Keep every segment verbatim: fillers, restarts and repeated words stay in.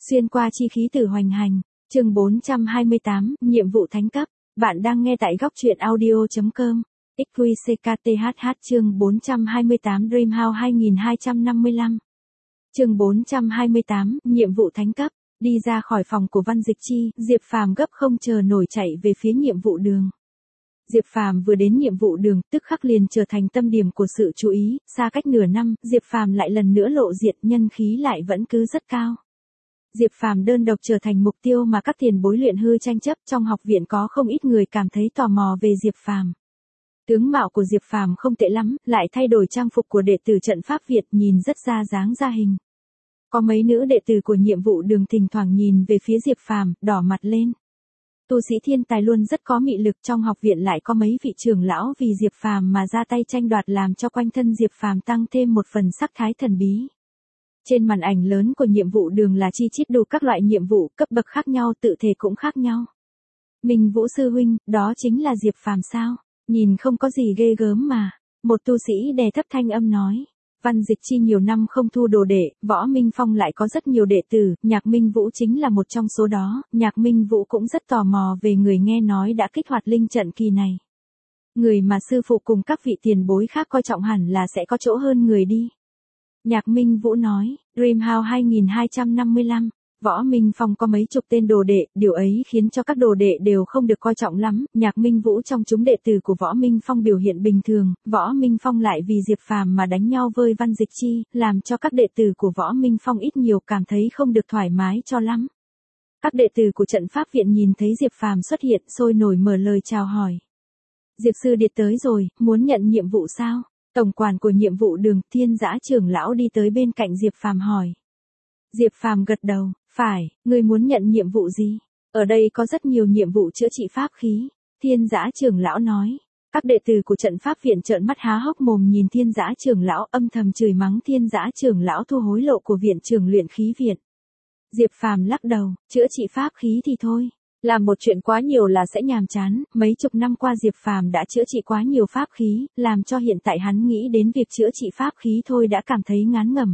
Xuyên qua chi khí tử hoành hành, chương bốn trăm hai mươi tám, nhiệm vụ thánh cấp. Bạn đang nghe tại góc truyện audio chấm com. ích quy xê ca tê hát hát chương bốn trăm hai mươi tám Dreamhouse hai nghìn hai trăm năm mươi lăm. Chương bốn trăm hai mươi tám, nhiệm vụ thánh cấp. Đi ra khỏi phòng của Văn Dịch Chi, Diệp Phàm gấp không chờ nổi chạy về phía nhiệm vụ đường. Diệp Phàm vừa đến nhiệm vụ đường, tức khắc liền trở thành tâm điểm của sự chú ý, xa cách nửa năm, Diệp Phàm lại lần nữa lộ diện, nhân khí lại vẫn cứ rất cao. Diệp Phàm đơn độc trở thành mục tiêu mà các tiền bối luyện hư tranh chấp, trong học viện có không ít người cảm thấy tò mò về Diệp Phàm. Tướng mạo của Diệp Phàm không tệ lắm, lại thay đổi trang phục của đệ tử trận pháp Việt, nhìn rất ra dáng ra hình. Có mấy nữ đệ tử của nhiệm vụ đường thỉnh thoảng nhìn về phía Diệp Phàm, đỏ mặt lên. Tu sĩ thiên tài luôn rất có mị lực, trong học viện lại có mấy vị trưởng lão vì Diệp Phàm mà ra tay tranh đoạt, làm cho quanh thân Diệp Phàm tăng thêm một phần sắc thái thần bí. Trên màn ảnh lớn của nhiệm vụ đường là chi chít đủ các loại nhiệm vụ, cấp bậc khác nhau, tự thể cũng khác nhau. Minh Vũ sư huynh, đó chính là Diệp Phàm sao? Nhìn không có gì ghê gớm mà. Một tu sĩ đè thấp thanh âm nói. Văn Dịch Chi nhiều năm không thu đồ đệ, Võ Minh Phong lại có rất nhiều đệ tử, Nhạc Minh Vũ chính là một trong số đó. Nhạc Minh Vũ cũng rất tò mò về người nghe nói đã kích hoạt linh trận kỳ này. Người mà sư phụ cùng các vị tiền bối khác coi trọng hẳn là sẽ có chỗ hơn người đi. Nhạc Minh Vũ nói, Dreamhouse hai nghìn hai trăm năm mươi lăm, Võ Minh Phong có mấy chục tên đồ đệ, điều ấy khiến cho các đồ đệ đều không được coi trọng lắm. Nhạc Minh Vũ trong chúng đệ tử của Võ Minh Phong biểu hiện bình thường, Võ Minh Phong lại vì Diệp Phàm mà đánh nhau với Văn Dịch Chi, làm cho các đệ tử của Võ Minh Phong ít nhiều cảm thấy không được thoải mái cho lắm. Các đệ tử của trận pháp viện nhìn thấy Diệp Phàm xuất hiện, sôi nổi mở lời chào hỏi. Diệp sư điệt tới rồi, muốn nhận nhiệm vụ sao? Tổng quản của nhiệm vụ đường, Thiên Dã trưởng lão đi tới bên cạnh Diệp Phàm hỏi. Diệp Phàm gật đầu, phải, ngươi muốn nhận nhiệm vụ gì? Ở đây có rất nhiều nhiệm vụ chữa trị pháp khí. Thiên Dã trưởng lão nói. Các đệ tử của trận pháp viện trợn mắt há hốc mồm nhìn Thiên Dã trưởng lão, âm thầm chửi mắng Thiên Dã trưởng lão thu hối lộ của viện trưởng luyện khí viện. Diệp Phàm lắc đầu, chữa trị pháp khí thì thôi. Làm một chuyện quá nhiều là sẽ nhàm chán, mấy chục năm qua Diệp Phàm đã chữa trị quá nhiều pháp khí, làm cho hiện tại hắn nghĩ đến việc chữa trị pháp khí thôi đã cảm thấy ngán ngẩm.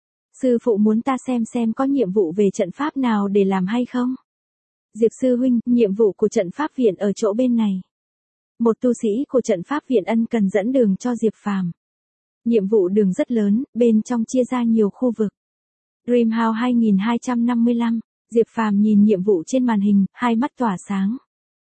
Sư phụ muốn ta xem xem có nhiệm vụ về trận pháp nào để làm hay không? Diệp sư huynh, nhiệm vụ của trận pháp viện ở chỗ bên này. Một tu sĩ của trận pháp viện ân cần dẫn đường cho Diệp Phàm. Nhiệm vụ đường rất lớn, bên trong chia ra nhiều khu vực. Dreamhouse hai nghìn hai trăm năm mươi lăm. Diệp Phàm nhìn nhiệm vụ trên màn hình, hai mắt tỏa sáng.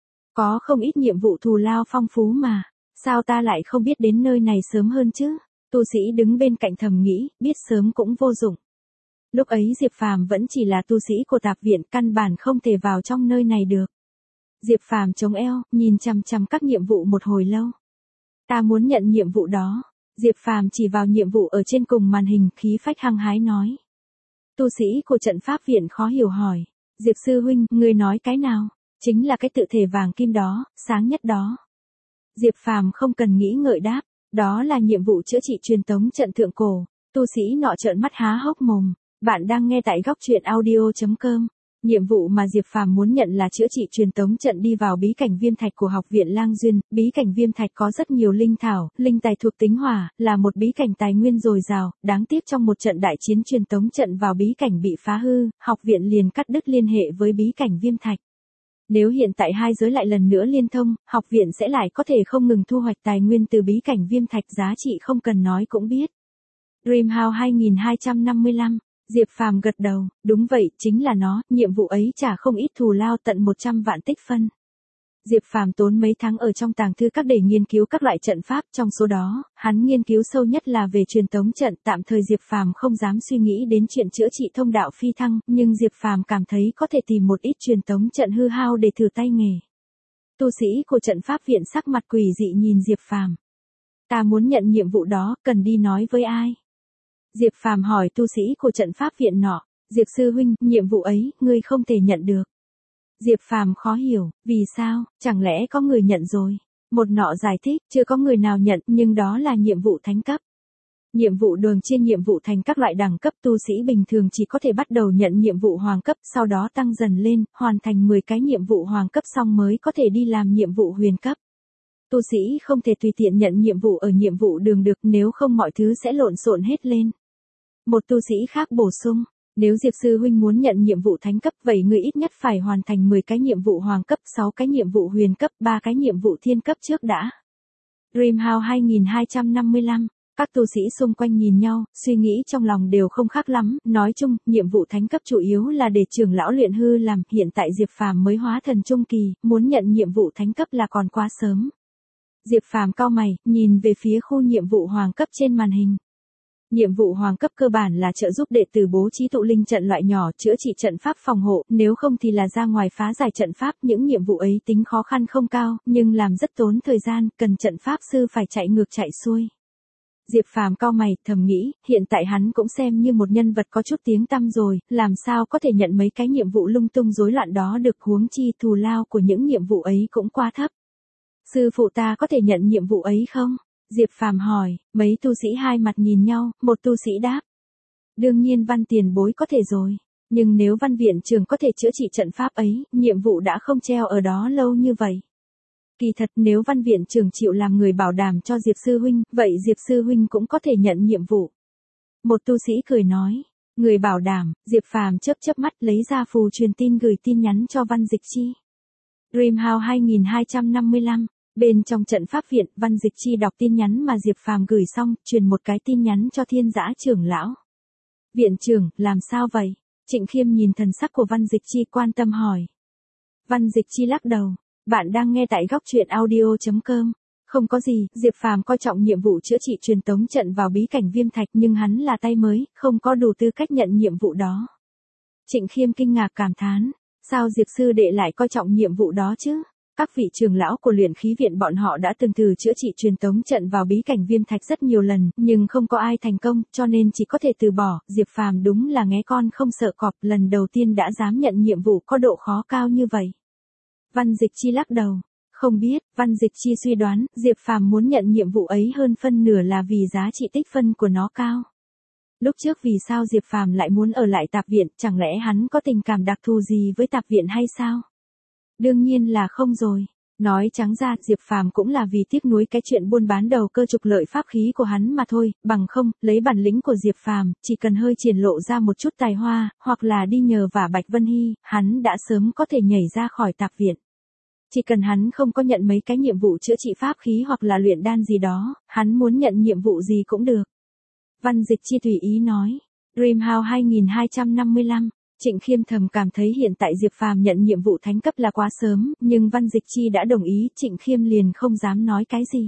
Có không ít nhiệm vụ thù lao phong phú mà, sao ta lại không biết đến nơi này sớm hơn chứ? Tu sĩ đứng bên cạnh thầm nghĩ, biết sớm cũng vô dụng. Lúc ấy Diệp Phàm vẫn chỉ là tu sĩ của tạp viện, căn bản không thể vào trong nơi này được. Diệp Phàm chống eo, nhìn chằm chằm các nhiệm vụ một hồi lâu. Ta muốn nhận nhiệm vụ đó. Diệp Phàm chỉ vào nhiệm vụ ở trên cùng màn hình, khí phách hăng hái nói. Tu sĩ của trận pháp viện khó hiểu hỏi. Diệp sư huynh, ngươi nói cái nào? Chính là cái tự thể vàng kim đó, sáng nhất đó. Diệp Phàm không cần nghĩ ngợi đáp. Đó là nhiệm vụ chữa trị truyền tống trận thượng cổ. Tu sĩ nọ trợn mắt há hốc mồm. Bạn đang nghe tại góc truyện audio chấm com. Nhiệm vụ mà Diệp Phàm muốn nhận là chữa trị truyền tống trận đi vào bí cảnh viêm thạch của học viện Lang Duyên. Bí cảnh viêm thạch có rất nhiều linh thảo, linh tài thuộc tính hỏa, là một bí cảnh tài nguyên dồi dào. Đáng tiếc trong một trận đại chiến truyền tống trận vào bí cảnh bị phá hư, học viện liền cắt đứt liên hệ với bí cảnh viêm thạch. Nếu hiện tại hai giới lại lần nữa liên thông, học viện sẽ lại có thể không ngừng thu hoạch tài nguyên từ bí cảnh viêm thạch, giá trị không cần nói cũng biết. Dreamhouse hai nghìn hai trăm năm mươi lăm. Diệp Phàm gật đầu, đúng vậy, chính là nó, nhiệm vụ ấy trả không ít thù lao, tận một trăm vạn tích phân. Diệp Phàm tốn mấy tháng ở trong tàng thư các để nghiên cứu các loại trận pháp, trong số đó, hắn nghiên cứu sâu nhất là về truyền tống trận, tạm thời Diệp Phàm không dám suy nghĩ đến chuyện chữa trị thông đạo phi thăng, nhưng Diệp Phàm cảm thấy có thể tìm một ít truyền tống trận hư hao để thử tay nghề. Tu sĩ của trận pháp viện sắc mặt quỷ dị nhìn Diệp Phàm. Ta muốn nhận nhiệm vụ đó, cần đi nói với ai? Diệp Phàm hỏi tu sĩ của trận pháp viện nọ. Diệp sư huynh, nhiệm vụ ấy, ngươi không thể nhận được. Diệp Phàm khó hiểu, vì sao, chẳng lẽ có người nhận rồi? Một nọ giải thích, chưa có người nào nhận, nhưng đó là nhiệm vụ thánh cấp. Nhiệm vụ đường chia nhiệm vụ thành các loại đẳng cấp, tu sĩ bình thường chỉ có thể bắt đầu nhận nhiệm vụ hoàng cấp, sau đó tăng dần lên, hoàn thành mười cái nhiệm vụ hoàng cấp xong mới có thể đi làm nhiệm vụ huyền cấp. Tu sĩ không thể tùy tiện nhận nhiệm vụ ở nhiệm vụ đường được, nếu không mọi thứ sẽ lộn xộn hết lên. Một tu sĩ khác bổ sung, Nếu Diệp sư huynh muốn nhận nhiệm vụ thánh cấp, vậy ngươi ít nhất phải hoàn thành mười cái nhiệm vụ hoàng cấp, sáu cái nhiệm vụ huyền cấp, ba cái nhiệm vụ thiên cấp trước đã. Dreamhouse hai nghìn hai trăm năm mươi lăm. Các tu sĩ xung quanh nhìn nhau, suy nghĩ trong lòng đều không khác lắm, nói chung, nhiệm vụ thánh cấp chủ yếu là để trưởng lão luyện hư làm, hiện tại Diệp Phàm mới hóa thần trung kỳ, muốn nhận nhiệm vụ thánh cấp là còn quá sớm. Diệp Phàm cau mày, nhìn về phía khu nhiệm vụ hoàng cấp trên màn hình. Nhiệm vụ hoàng cấp cơ bản là trợ giúp đệ tử bố trí tụ linh trận loại nhỏ, chữa trị trận pháp phòng hộ, nếu không thì là ra ngoài phá giải trận pháp, những nhiệm vụ ấy tính khó khăn không cao, nhưng làm rất tốn thời gian, cần trận pháp sư phải chạy ngược chạy xuôi. Diệp Phàm cau mày, thầm nghĩ, hiện tại hắn cũng xem như một nhân vật có chút tiếng tăm rồi, làm sao có thể nhận mấy cái nhiệm vụ lung tung rối loạn đó được, huống chi thù lao của những nhiệm vụ ấy cũng quá thấp. Sư phụ ta có thể nhận nhiệm vụ ấy không? Diệp Phàm hỏi, mấy tu sĩ hai mặt nhìn nhau, một tu sĩ đáp. Đương nhiên Văn tiền bối có thể rồi, nhưng nếu Văn viện trưởng có thể chữa trị trận pháp ấy, nhiệm vụ đã không treo ở đó lâu như vậy. Kỳ thật nếu Văn viện trưởng chịu làm người bảo đảm cho Diệp sư huynh, vậy Diệp sư huynh cũng có thể nhận nhiệm vụ. Một tu sĩ cười nói, người bảo đảm, Diệp Phàm chớp chớp mắt lấy ra phù truyền tin gửi tin nhắn cho Văn Dịch Chi. Dreamhouse hai nghìn hai trăm năm mươi lăm. Bên trong trận pháp viện, Văn Dịch Chi đọc tin nhắn mà Diệp Phàm gửi xong, truyền một cái tin nhắn cho Thiên Dã trưởng lão. Viện trưởng, làm sao vậy? Trịnh Khiêm nhìn thần sắc của Văn Dịch Chi quan tâm hỏi. Văn Dịch Chi lắc đầu, bạn đang nghe tại góc truyện audio chấm com. Không có gì, Diệp Phàm coi trọng nhiệm vụ chữa trị truyền tống trận vào bí cảnh Viêm Thạch, nhưng hắn là tay mới, không có đủ tư cách nhận nhiệm vụ đó. Trịnh Khiêm kinh ngạc cảm thán, sao Diệp sư đệ lại coi trọng nhiệm vụ đó chứ? Các vị trưởng lão của luyện khí viện bọn họ đã từng thử chữa trị truyền tống trận vào bí cảnh Viêm Thạch rất nhiều lần, nhưng không có ai thành công, cho nên chỉ có thể từ bỏ. Diệp Phàm đúng là nghé con không sợ cọp, lần đầu tiên đã dám nhận nhiệm vụ có độ khó cao như vậy. Văn Dịch Chi lắc đầu, không biết. Văn Dịch Chi suy đoán, Diệp Phàm muốn nhận nhiệm vụ ấy hơn phân nửa là vì giá trị tích phân của nó cao. Lúc trước vì sao Diệp Phàm lại muốn ở lại tạp viện, chẳng lẽ hắn có tình cảm đặc thù gì với tạp viện hay sao? Đương nhiên là không rồi. Nói trắng ra, Diệp Phàm cũng là vì tiếc nuối cái chuyện buôn bán đầu cơ trục lợi pháp khí của hắn mà thôi, bằng không, lấy bản lĩnh của Diệp Phàm, chỉ cần hơi triển lộ ra một chút tài hoa, hoặc là đi nhờ vả Bạch Vân Hy, hắn đã sớm có thể nhảy ra khỏi tạp viện. Chỉ cần hắn không có nhận mấy cái nhiệm vụ chữa trị pháp khí hoặc là luyện đan gì đó, hắn muốn nhận nhiệm vụ gì cũng được. Văn Dịch Chi tùy ý nói. Dreamhouse hai nghìn hai trăm năm mươi lăm. Trịnh Khiêm thầm cảm thấy hiện tại Diệp Phàm nhận nhiệm vụ thánh cấp là quá sớm, nhưng Văn Dịch Chi đã đồng ý, Trịnh Khiêm liền không dám nói cái gì.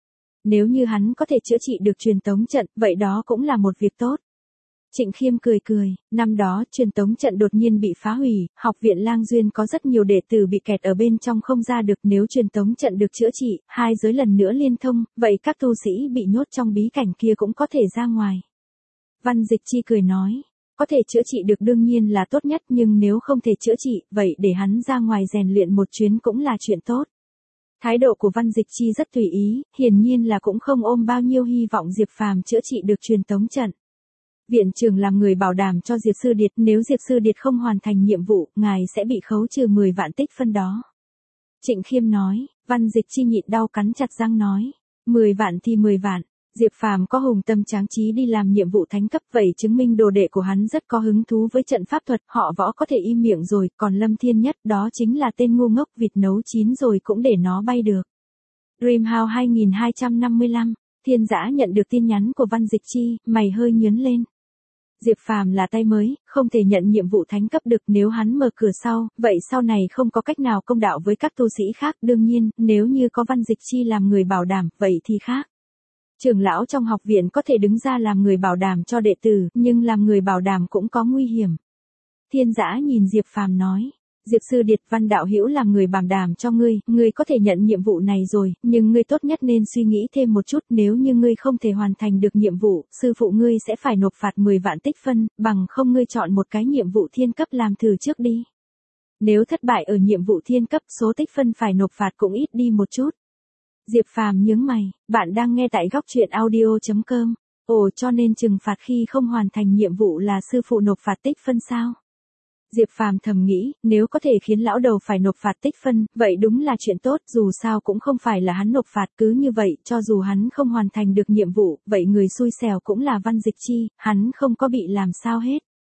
Nếu như hắn có thể chữa trị được truyền tống trận, vậy đó cũng là một việc tốt. Trịnh Khiêm cười cười, năm đó truyền tống trận đột nhiên bị phá hủy, học viện Lang Duyên có rất nhiều đệ tử bị kẹt ở bên trong không ra được, nếu truyền tống trận được chữa trị, hai giới lần nữa liên thông, vậy các tu sĩ bị nhốt trong bí cảnh kia cũng có thể ra ngoài. Văn Dịch Chi cười nói. Có thể chữa trị được đương nhiên là tốt nhất, nhưng nếu không thể chữa trị, vậy để hắn ra ngoài rèn luyện một chuyến cũng là chuyện tốt. Thái độ của Văn Dịch Chi rất tùy ý, hiển nhiên là cũng không ôm bao nhiêu hy vọng Diệp Phàm chữa trị được truyền tống trận. Viện trưởng làm người bảo đảm cho Diệp Sư Điệt, nếu Diệp Sư Điệt không hoàn thành nhiệm vụ, ngài sẽ bị khấu trừ mười vạn tích phân đó. Trịnh Khiêm nói. Văn Dịch Chi nhịn đau cắn chặt răng nói. mười vạn thì mười vạn. Diệp Phàm có hùng tâm tráng trí đi làm nhiệm vụ thánh cấp, vậy chứng minh đồ đệ của hắn rất có hứng thú với trận pháp thuật, họ võ có thể im miệng rồi, còn Lâm Thiên Nhất đó chính là tên ngu ngốc, vịt nấu chín rồi cũng để nó bay được. Dreamhouse hai nghìn hai trăm năm mươi lăm. Thiên Dã nhận được tin nhắn của Văn Dịch Chi, mày hơi nhướng lên. Diệp Phàm là tay mới, không thể nhận nhiệm vụ thánh cấp được, nếu hắn mở cửa sau, vậy sau này không có cách nào công đạo với các tu sĩ khác, đương nhiên, nếu như có Văn Dịch Chi làm người bảo đảm, vậy thì khác. Trưởng lão trong học viện có thể đứng ra làm người bảo đảm cho đệ tử, nhưng làm người bảo đảm cũng có nguy hiểm. Thiên Dã nhìn Diệp Phàm nói. Diệp Sư Điệt, Văn đạo hữu làm người bảo đảm cho ngươi, ngươi có thể nhận nhiệm vụ này rồi, nhưng ngươi tốt nhất nên suy nghĩ thêm một chút, nếu như ngươi không thể hoàn thành được nhiệm vụ, sư phụ ngươi sẽ phải nộp phạt mười vạn tích phân, bằng không ngươi chọn một cái nhiệm vụ thiên cấp làm thử trước đi. Nếu thất bại ở nhiệm vụ thiên cấp, số tích phân phải nộp phạt cũng ít đi một chút. Diệp Phàm nhướng mày, bạn đang nghe tại góc truyện audio chấm com. Ồ, cho nên trừng phạt khi không hoàn thành nhiệm vụ là sư phụ nộp phạt tích phân sao? Diệp Phàm thầm nghĩ, nếu có thể khiến lão đầu phải nộp phạt tích phân, vậy đúng là chuyện tốt, dù sao cũng không phải là hắn nộp phạt, cứ như vậy, cho dù hắn không hoàn thành được nhiệm vụ, vậy người xui xẻo cũng là Văn Dịch Chi, hắn không có bị làm sao hết.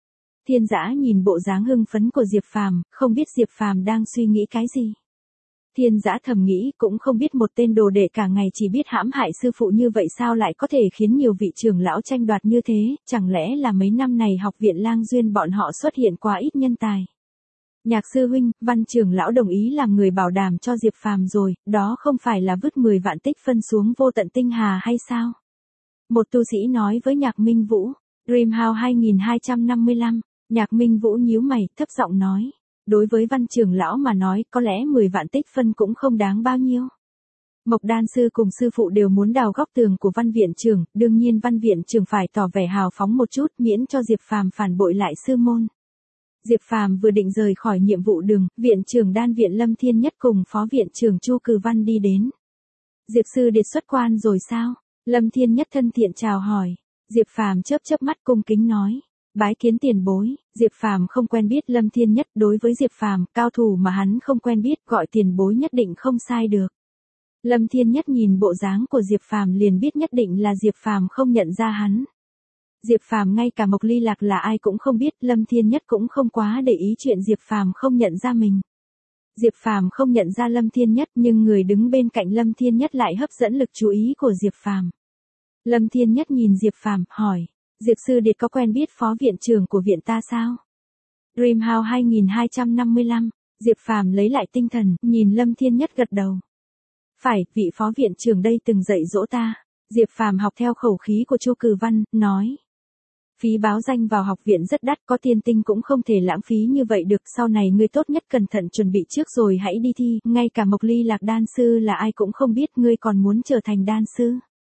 Thiên Dã nhìn bộ dáng hưng phấn của Diệp Phàm, không biết Diệp Phàm đang suy nghĩ cái gì. Thiên Dã thầm nghĩ, cũng không biết một tên đồ đệ cả ngày chỉ biết hãm hại sư phụ như vậy sao lại có thể khiến nhiều vị trưởng lão tranh đoạt như thế, chẳng lẽ là mấy năm này học viện Lang Duyên bọn họ xuất hiện quá ít nhân tài. Nhạc sư huynh, Văn trưởng lão đồng ý làm người bảo đảm cho Diệp Phàm rồi, đó không phải là vứt mười vạn tích phân xuống vô tận tinh hà hay sao? Một tu sĩ nói với Nhạc Minh Vũ. Dreamhouse hai nghìn hai trăm năm mươi lăm, Nhạc Minh Vũ nhíu mày, thấp giọng nói. Đối với Văn trưởng lão mà nói, có lẽ mười vạn tích phân cũng không đáng bao nhiêu. Mộc Đan sư cùng sư phụ đều muốn đào góc tường của Văn viện trưởng, đương nhiên Văn viện trưởng phải tỏ vẻ hào phóng một chút, miễn cho Diệp Phàm phản bội lại sư môn. Diệp Phàm vừa định rời khỏi nhiệm vụ đường, viện trưởng Đan viện Lâm Thiên Nhất cùng phó viện trưởng Chu Cử Văn đi đến. Diệp sư điệt xuất quan rồi sao? Lâm Thiên Nhất thân thiện chào hỏi. Diệp Phàm chớp chớp mắt cung kính nói. Bái kiến tiền bối. Diệp Phàm không quen biết Lâm Thiên Nhất, đối với Diệp Phàm, cao thủ mà hắn không quen biết, gọi tiền bối nhất định không sai được. Lâm Thiên Nhất nhìn bộ dáng của Diệp Phàm liền biết nhất định là Diệp Phàm không nhận ra hắn. Diệp Phàm ngay cả Mộc Ly Lạc là ai cũng không biết, Lâm Thiên Nhất cũng không quá để ý chuyện Diệp Phàm không nhận ra mình. Diệp Phàm không nhận ra Lâm Thiên Nhất, nhưng người đứng bên cạnh Lâm Thiên Nhất lại hấp dẫn lực chú ý của Diệp Phàm. Lâm Thiên Nhất nhìn Diệp Phàm, hỏi, Diệp sư điệt có quen biết phó viện trưởng của viện ta sao? Dreamhouse hai nghìn hai trăm năm mươi lăm, Diệp Phàm lấy lại tinh thần, nhìn Lâm Thiên Nhất gật đầu. Phải, vị phó viện trưởng đây từng dạy dỗ ta. Diệp Phàm học theo khẩu khí của Chu Cử Văn, nói. Phí báo danh vào học viện rất đắt, có tiên tinh cũng không thể lãng phí như vậy được, sau này ngươi tốt nhất cẩn thận chuẩn bị trước rồi hãy đi thi, ngay cả Mộc Ly Lạc đan sư là ai cũng không biết, ngươi còn muốn trở thành đan sư.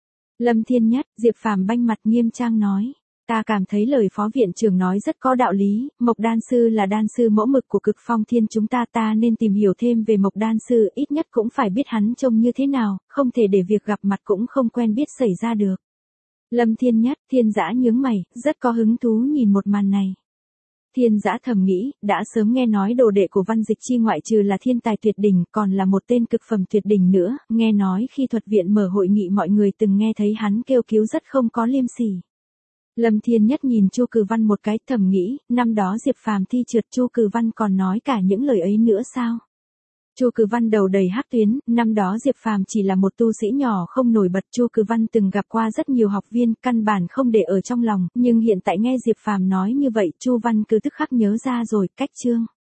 Lâm Thiên Nhất, Diệp Phàm banh mặt nghiêm trang nói. Ta cảm thấy lời phó viện trưởng nói rất có đạo lý, Mộc đan sư là đan sư mẫu mực của Cực Phong Thiên chúng ta, ta nên tìm hiểu thêm về Mộc đan sư, ít nhất cũng phải biết hắn trông như thế nào, không thể để việc gặp mặt cũng không quen biết xảy ra được. Lâm Thiên Nhất, Thiên Dã nhướng mày, rất có hứng thú nhìn một màn này. Thiên Dã thầm nghĩ, đã sớm nghe nói đồ đệ của Văn Dịch Chi ngoại trừ là thiên tài tuyệt đỉnh, còn là một tên cực phẩm tuyệt đỉnh nữa, nghe nói khi thuật viện mở hội nghị mọi người từng nghe thấy hắn kêu cứu rất không có liêm sỉ. Lâm Thiên Nhất nhìn Chu Cử Văn một cái, thầm nghĩ, năm đó Diệp Phàm thi trượt, Chu Cử Văn còn nói cả những lời ấy nữa sao? Chu Cử Văn đầu đầy hắc tuyến, năm đó Diệp Phàm chỉ là một tu sĩ nhỏ không nổi bật, Chu Cử Văn từng gặp qua rất nhiều học viên, căn bản không để ở trong lòng, nhưng hiện tại nghe Diệp Phàm nói như vậy, Chu Văn cứ tức khắc nhớ ra rồi, cách chương.